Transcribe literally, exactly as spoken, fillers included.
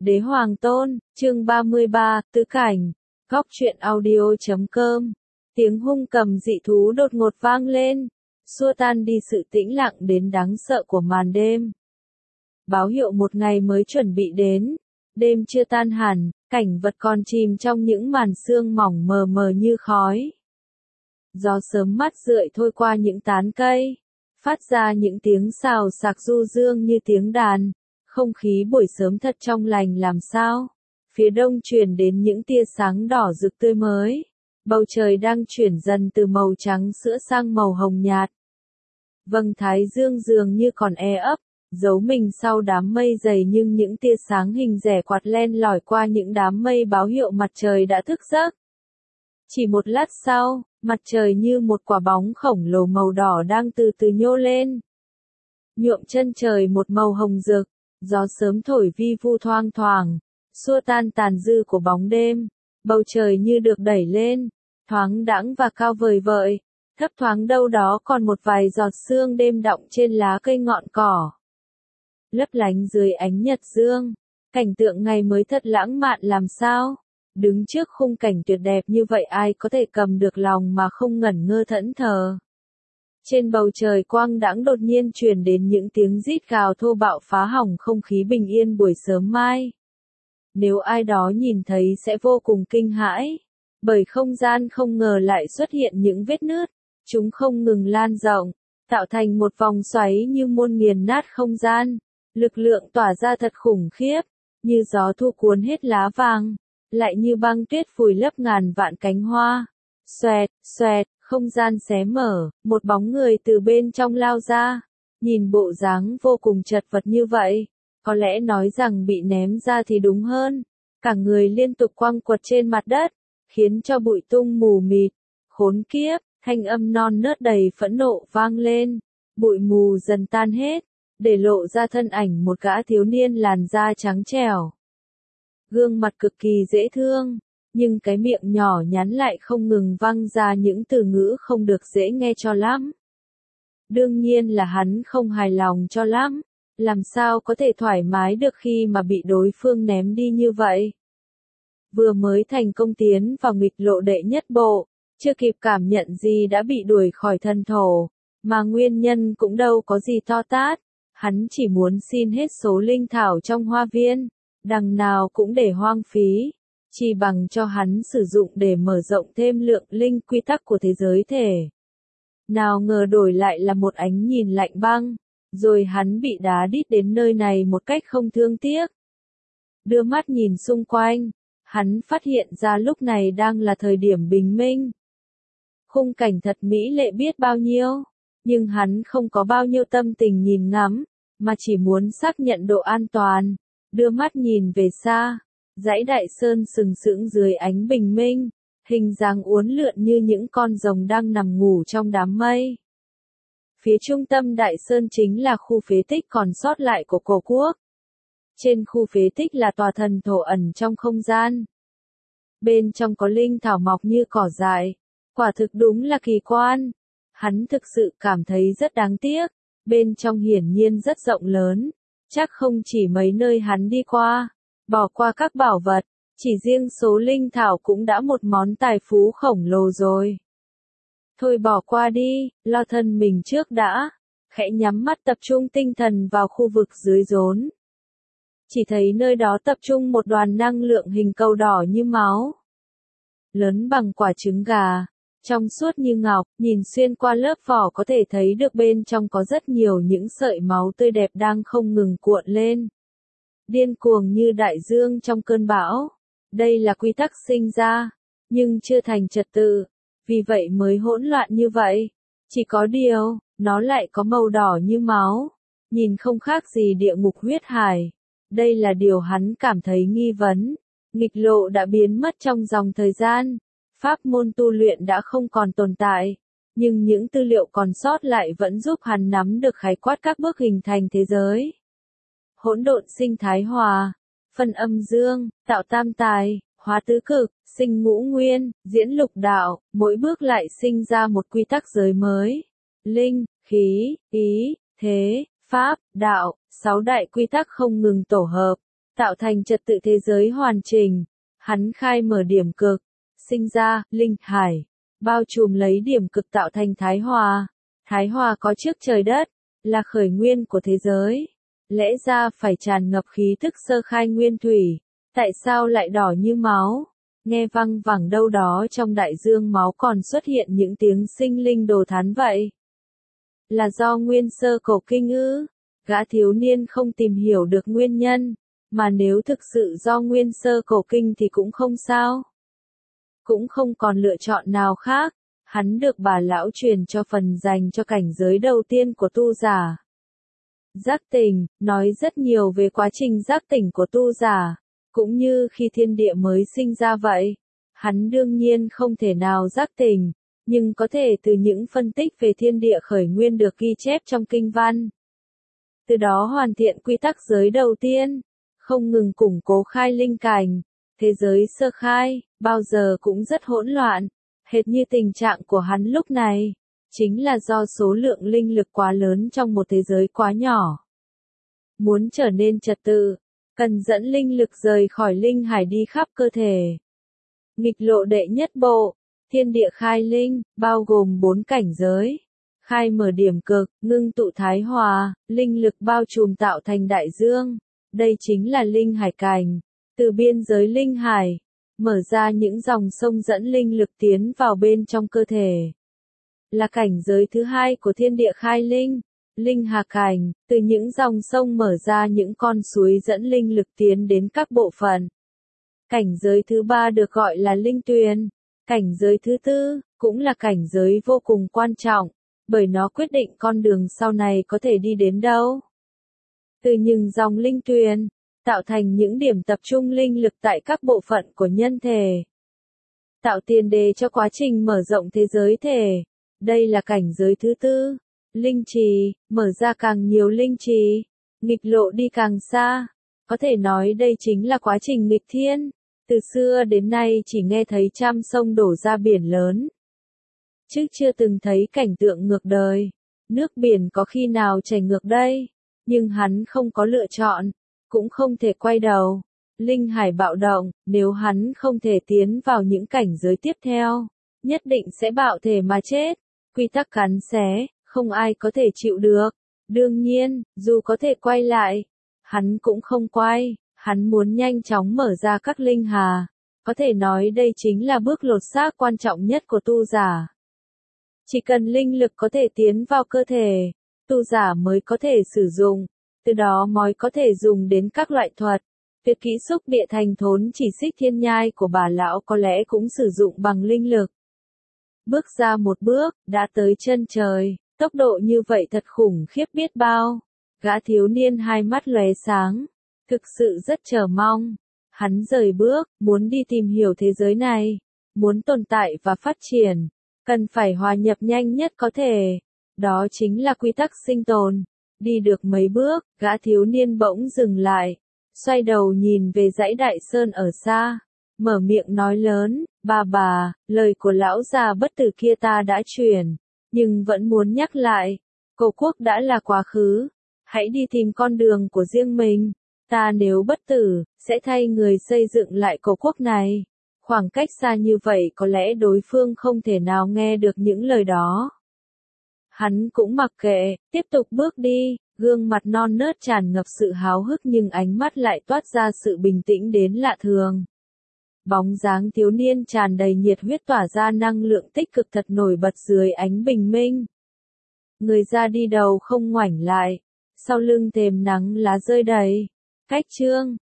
Đế Hoàng Tôn, chương ba mươi ba, Tứ Cảnh, Góc truyện audio chấm com. Tiếng hung cầm dị thú đột ngột vang lên, xua tan đi sự tĩnh lặng đến đáng sợ của màn đêm. Báo hiệu một ngày mới chuẩn bị đến, đêm chưa tan hẳn, cảnh vật còn chìm trong những màn sương mỏng mờ mờ như khói. Gió sớm mát rượi thôi qua những tán cây, phát ra những tiếng xào xạc du dương như tiếng đàn. Không khí buổi sớm thật trong lành làm sao. Phía đông truyền đến những tia sáng đỏ rực tươi mới. Bầu trời đang chuyển dần từ màu trắng sữa sang màu hồng nhạt. Vầng thái dương dường như còn e ấp, giấu mình sau đám mây dày, nhưng những tia sáng hình rẻ quạt len lỏi qua những đám mây báo hiệu mặt trời đã thức giấc. Chỉ một lát sau, mặt trời như một quả bóng khổng lồ màu đỏ đang từ từ nhô lên, nhuộm chân trời một màu hồng rực. Gió sớm thổi vi vu thoang thoảng, xua tan tàn dư của bóng đêm. Bầu trời như được đẩy lên, thoáng đãng và cao vời vợi, thấp thoáng đâu đó còn một vài giọt sương đêm đọng trên lá cây ngọn cỏ. Lấp lánh dưới ánh nhật dương, cảnh tượng ngày mới thật lãng mạn làm sao. Đứng trước khung cảnh tuyệt đẹp như vậy, ai có thể cầm được lòng mà không ngẩn ngơ thẫn thờ. Trên bầu trời quang đãng đột nhiên truyền đến những tiếng rít gào thô bạo phá hỏng không khí bình yên buổi sớm mai. Nếu ai đó nhìn thấy sẽ vô cùng kinh hãi, bởi không gian không ngờ lại xuất hiện những vết nứt, chúng không ngừng lan rộng, tạo thành một vòng xoáy như muốn nghiền nát không gian. Lực lượng tỏa ra thật khủng khiếp, như gió thu cuốn hết lá vàng, lại như băng tuyết vùi lấp ngàn vạn cánh hoa. Xoẹt, xoẹt. Không gian xé mở, một bóng người từ bên trong lao ra. Nhìn bộ dáng vô cùng chật vật như vậy, có lẽ nói rằng bị ném ra thì đúng hơn. Cả người liên tục quăng quật trên mặt đất, khiến cho bụi tung mù mịt. Khốn kiếp, thanh âm non nớt đầy phẫn nộ vang lên. Bụi mù dần tan hết, để lộ ra thân ảnh một gã thiếu niên làn da trắng trẻo. Gương mặt cực kỳ dễ thương. Nhưng cái miệng nhỏ nhắn lại không ngừng văng ra những từ ngữ không được dễ nghe cho lắm. Đương nhiên là hắn không hài lòng cho lắm, làm sao có thể thoải mái được khi mà bị đối phương ném đi như vậy. Vừa mới thành công tiến vào nghịch lộ đệ nhất bộ, chưa kịp cảm nhận gì đã bị đuổi khỏi thần thổ, mà nguyên nhân cũng đâu có gì to tát, hắn chỉ muốn xin hết số linh thảo trong hoa viên, đằng nào cũng để hoang phí. Chỉ bằng cho hắn sử dụng để mở rộng thêm lượng linh quy tắc của thế giới thể. Nào ngờ đổi lại là một ánh nhìn lạnh băng, rồi hắn bị đá đít đến nơi này một cách không thương tiếc. Đưa mắt nhìn xung quanh, hắn phát hiện ra lúc này đang là thời điểm bình minh. Khung cảnh thật mỹ lệ biết bao nhiêu, nhưng hắn không có bao nhiêu tâm tình nhìn ngắm, mà chỉ muốn xác nhận độ an toàn. Đưa mắt nhìn về xa. Dãy đại sơn sừng sững dưới ánh bình minh, hình dáng uốn lượn như những con rồng đang nằm ngủ trong đám mây. Phía trung tâm đại sơn chính là khu phế tích còn sót lại của cổ quốc. Trên khu phế tích là tòa thần thổ ẩn trong không gian. Bên trong có linh thảo mọc như cỏ dại, quả thực đúng là kỳ quan. Hắn thực sự cảm thấy rất đáng tiếc, bên trong hiển nhiên rất rộng lớn, chắc không chỉ mấy nơi hắn đi qua. Bỏ qua các bảo vật, chỉ riêng số linh thảo cũng đã một món tài phú khổng lồ rồi. Thôi bỏ qua đi, lo thân mình trước đã. Khẽ nhắm mắt tập trung tinh thần vào khu vực dưới rốn. Chỉ thấy nơi đó tập trung một đoàn năng lượng hình cầu đỏ như máu. Lớn bằng quả trứng gà, trong suốt như ngọc, nhìn xuyên qua lớp vỏ có thể thấy được bên trong có rất nhiều những sợi máu tươi đẹp đang không ngừng cuộn lên. Điên cuồng như đại dương trong cơn bão. Đây là quy tắc sinh ra, nhưng chưa thành trật tự, vì vậy mới hỗn loạn như vậy. Chỉ có điều, nó lại có màu đỏ như máu, nhìn không khác gì địa ngục huyết hải. Đây là điều hắn cảm thấy nghi vấn. Nghịch lộ đã biến mất trong dòng thời gian, pháp môn tu luyện đã không còn tồn tại, nhưng những tư liệu còn sót lại vẫn giúp hắn nắm được khái quát các bước hình thành thế giới. Hỗn độn sinh thái hòa, phân âm dương, tạo tam tài, hóa tứ cực, sinh ngũ nguyên, diễn lục đạo, mỗi bước lại sinh ra một quy tắc giới mới. Linh, khí, ý, thế, pháp, đạo, sáu đại quy tắc không ngừng tổ hợp, tạo thành trật tự thế giới hoàn chỉnh. Hắn khai mở điểm cực, sinh ra, linh hải, bao trùm lấy điểm cực tạo thành thái hòa. Thái hòa có trước trời đất, là khởi nguyên của thế giới. Lẽ ra phải tràn ngập khí thức sơ khai nguyên thủy, tại sao lại đỏ như máu? Nghe văng vẳng đâu đó trong đại dương máu còn xuất hiện những tiếng sinh linh đồ thán vậy. Là do nguyên sơ cổ kinh ư? Gã thiếu niên không tìm hiểu được nguyên nhân, mà nếu thực sự do nguyên sơ cổ kinh thì cũng không sao. Cũng không còn lựa chọn nào khác, hắn được bà lão truyền cho phần dành cho cảnh giới đầu tiên của tu giả. Giác tỉnh, nói rất nhiều về quá trình giác tỉnh của tu giả, cũng như khi thiên địa mới sinh ra vậy. Hắn đương nhiên không thể nào giác tỉnh, nhưng có thể từ những phân tích về thiên địa khởi nguyên được ghi chép trong kinh văn. Từ đó hoàn thiện quy tắc giới đầu tiên, không ngừng củng cố khai linh cảnh. Thế giới sơ khai, bao giờ cũng rất hỗn loạn, hệt như tình trạng của hắn lúc này, chính là do số lượng linh lực quá lớn trong một thế giới quá nhỏ. Muốn trở nên trật tự, cần dẫn linh lực rời khỏi linh hải đi khắp cơ thể. Nghịch lộ đệ nhất bộ, thiên địa khai linh, bao gồm bốn cảnh giới. Khai mở điểm cực, ngưng tụ thái hòa, linh lực bao trùm tạo thành đại dương. Đây chính là linh hải cảnh. Từ biên giới linh hải, mở ra những dòng sông dẫn linh lực tiến vào bên trong cơ thể. Là cảnh giới thứ hai của thiên địa khai linh. Linh hà cảnh, từ những dòng sông mở ra những con suối dẫn linh lực tiến đến các bộ phận. Cảnh giới thứ ba được gọi là linh tuyền. Cảnh giới thứ tư, cũng là cảnh giới vô cùng quan trọng, bởi nó quyết định con đường sau này có thể đi đến đâu. Từ những dòng linh tuyền, tạo thành những điểm tập trung linh lực tại các bộ phận của nhân thể. Tạo tiền đề cho quá trình mở rộng thế giới thể. Đây là cảnh giới thứ tư. Linh trì, mở ra càng nhiều linh trì, nghịch lộ đi càng xa. Có thể nói đây chính là quá trình nghịch thiên. Từ xưa đến nay chỉ nghe thấy trăm sông đổ ra biển lớn, chứ chưa từng thấy cảnh tượng ngược đời. Nước biển có khi nào chảy ngược đây? Nhưng hắn không có lựa chọn, cũng không thể quay đầu. Linh hải bạo động, nếu hắn không thể tiến vào những cảnh giới tiếp theo, nhất định sẽ bạo thể mà chết. Quy tắc cắn xé, không ai có thể chịu được. Đương nhiên, dù có thể quay lại, hắn cũng không quay. Hắn muốn nhanh chóng mở ra các linh hà. Có thể nói đây chính là bước lột xác quan trọng nhất của tu giả. Chỉ cần linh lực có thể tiến vào cơ thể, tu giả mới có thể sử dụng. Từ đó mới có thể dùng đến các loại thuật. Tuyệt kỹ xúc địa thành thốn chỉ xích thiên nhai của bà lão có lẽ cũng sử dụng bằng linh lực. Bước ra một bước, đã tới chân trời. Tốc độ như vậy thật khủng khiếp biết bao. Gã thiếu niên hai mắt lóe sáng. Thực sự rất chờ mong. Hắn rời bước, muốn đi tìm hiểu thế giới này. Muốn tồn tại và phát triển. Cần phải hòa nhập nhanh nhất có thể. Đó chính là quy tắc sinh tồn. Đi được mấy bước, gã thiếu niên bỗng dừng lại. Xoay đầu nhìn về dãy đại sơn ở xa. Mở miệng nói lớn, bà bà, lời của lão già bất tử kia ta đã truyền. Nhưng vẫn muốn nhắc lại. Cổ quốc đã là quá khứ. Hãy đi tìm con đường của riêng mình. Ta nếu bất tử, sẽ thay người xây dựng lại cổ quốc này. Khoảng cách xa như vậy có lẽ đối phương không thể nào nghe được những lời đó. Hắn cũng mặc kệ, tiếp tục bước đi, gương mặt non nớt tràn ngập sự háo hức nhưng ánh mắt lại toát ra sự bình tĩnh đến lạ thường. Bóng dáng thiếu niên tràn đầy nhiệt huyết tỏa ra năng lượng tích cực thật nổi bật dưới ánh bình minh. Người ra đi đầu không ngoảnh lại, sau lưng thềm nắng lá rơi đầy. Cách chương